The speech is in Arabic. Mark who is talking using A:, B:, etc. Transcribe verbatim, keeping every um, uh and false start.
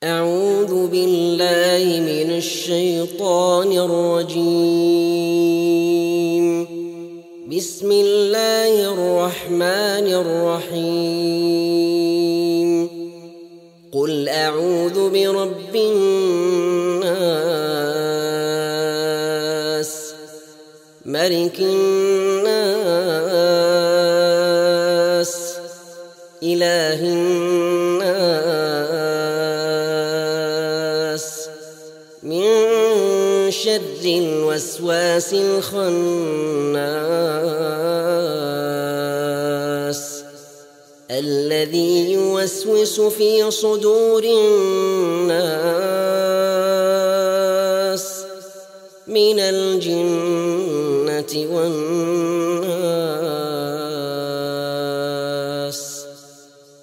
A: أعوذ بالله من الشيطان الرجيم. بسم الله الرحمن الرحيم. قل أعوذ برب الناس، ملك الناس، إله الناس، من شر الوسواس الخناس الذي يوسوس في صدور الناس من الجنة والناس.